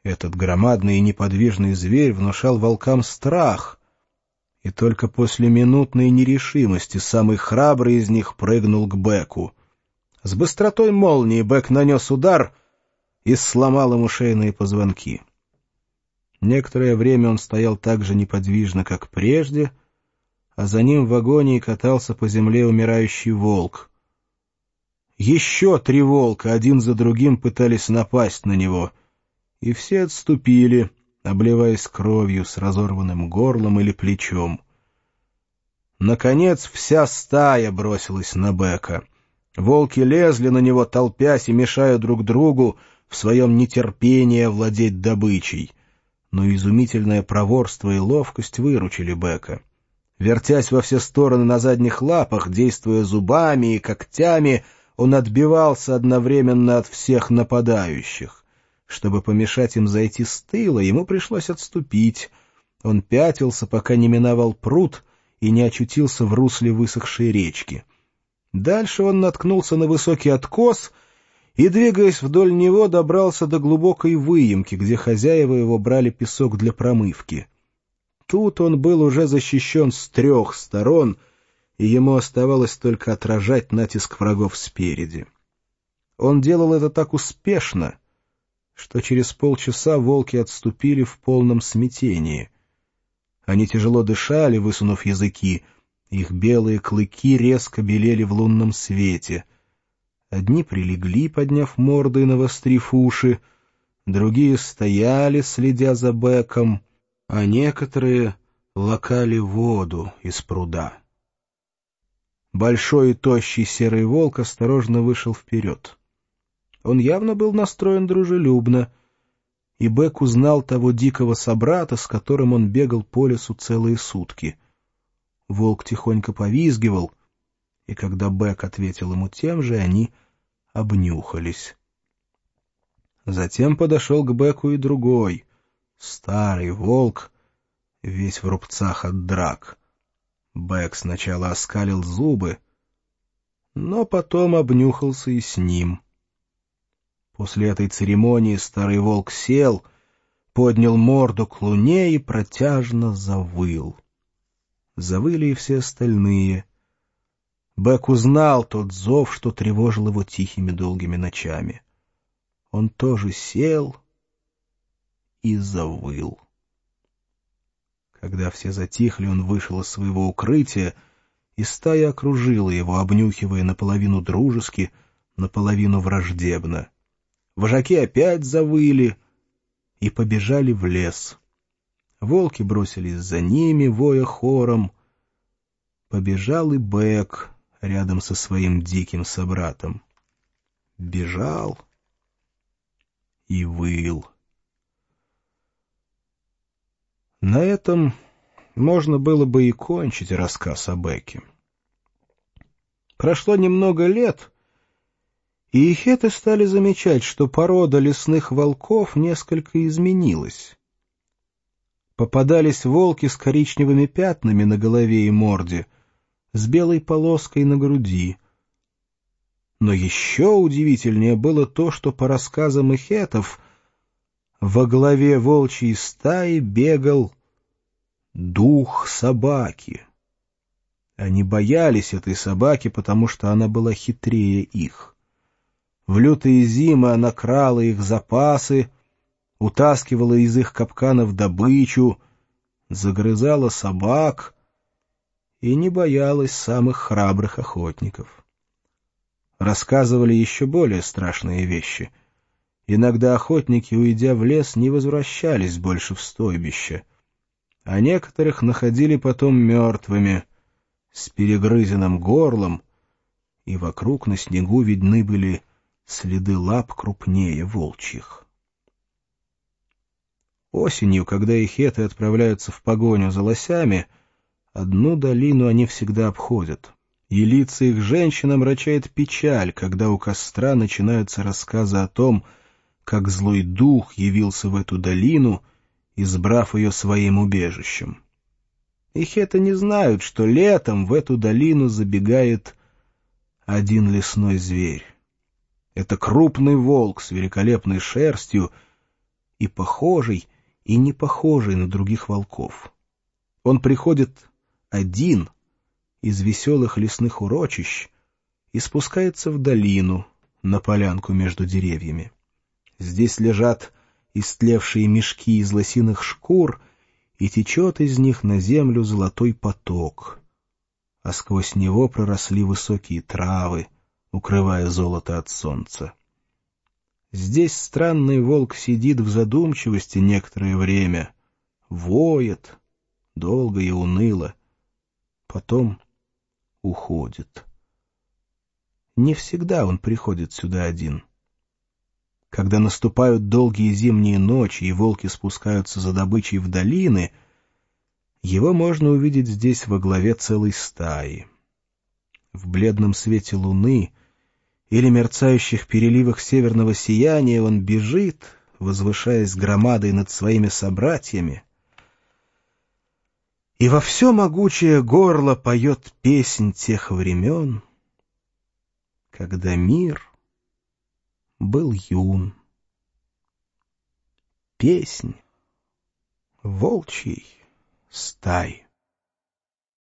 Этот громадный и неподвижный зверь внушал волкам страх, и только после минутной нерешимости самый храбрый из них прыгнул к Беку. С быстротой молнии Бек нанес удар и сломал ему шейные позвонки. Некоторое время он стоял так же неподвижно, как прежде, а за ним в агонии катался по земле умирающий волк. Еще 3 волка один за другим пытались напасть на него, и все отступили, обливаясь кровью с разорванным горлом или плечом. Наконец вся стая бросилась на Бека. Волки лезли на него, толпясь и мешая друг другу в своем нетерпении овладеть добычей. Но изумительное проворство и ловкость выручили Бека. Вертясь во все стороны на задних лапах, действуя зубами и когтями, он отбивался одновременно от всех нападающих. Чтобы помешать им зайти с тыла, ему пришлось отступить. Он пятился, пока не миновал пруд и не очутился в русле высохшей речки. Дальше он наткнулся на высокий откос и, двигаясь вдоль него, добрался до глубокой выемки, где хозяева его брали песок для промывки. Тут он был уже защищен с 3 сторон, и ему оставалось только отражать натиск врагов спереди. Он делал это так успешно, что через полчаса волки отступили в полном смятении. Они тяжело дышали, высунув языки, их белые клыки резко белели в лунном свете. Одни прилегли, подняв морды и навострив уши, другие стояли, следя за Беком, а некоторые лакали воду из пруда. Большой и тощий серый волк осторожно вышел вперед. Он явно был настроен дружелюбно, и Бек узнал того дикого собрата, с которым он бегал по лесу целые сутки. Волк тихонько повизгивал, и когда Бек ответил ему тем же, они обнюхались. Затем подошел к Беку и другой, старый волк, весь в рубцах от драк. Бек сначала оскалил зубы, но потом обнюхался и с ним. После этой церемонии старый волк сел, поднял морду к луне и протяжно завыл. Завыли и все остальные. Бек узнал тот зов, что тревожил его тихими долгими ночами. Он тоже сел и завыл. Когда все затихли, он вышел из своего укрытия, и стая окружила его, обнюхивая наполовину дружески, наполовину враждебно. Вожаки опять завыли и побежали в лес. Волки бросились за ними, воя хором. Побежал и Бек рядом со своим диким собратом. Бежал и выл. На этом можно было бы и кончить рассказ о Беке. Прошло немного лет, и ихеты стали замечать, что порода лесных волков несколько изменилась. Попадались волки с коричневыми пятнами на голове и морде, с белой полоской на груди. Но еще удивительнее было то, что по рассказам ихетов во главе волчьей стаи бегал дух собаки. Они боялись этой собаки, потому что она была хитрее их. В лютые зимы она крала их запасы, утаскивала из их капканов добычу, загрызала собак и не боялась самых храбрых охотников. Рассказывали еще более страшные вещи. Иногда охотники, уйдя в лес, не возвращались больше в стойбище, а некоторых находили потом мертвыми, с перегрызенным горлом, и вокруг на снегу видны были следы лап крупнее волчьих. Осенью, когда ихеты отправляются в погоню за лосями, одну долину они всегда обходят, и лица их женщин омрачает печаль, когда у костра начинаются рассказы о том, как злой дух явился в эту долину, избрав ее своим убежищем. Ихеты не знают, что летом в эту долину забегает один лесной зверь. Это крупный волк с великолепной шерстью и похожий, и не похожий на других волков. Он приходит один из веселых лесных урочищ и спускается в долину, на полянку между деревьями. Здесь лежат истлевшие мешки из лосиных шкур, и течет из них на землю золотой поток, а сквозь него проросли высокие травы, укрывая золото от солнца. Здесь странный волк сидит в задумчивости некоторое время, воет, долго и уныло, потом уходит. Не всегда он приходит сюда один. Когда наступают долгие зимние ночи и волки спускаются за добычей в долины, его можно увидеть здесь во главе целой стаи. В бледном свете луны или мерцающих переливах северного сияния он бежит, возвышаясь громадой над своими собратьями, и во все могучее горло поет песнь тех времен, когда мир был юн. Песнь волчьей стаи.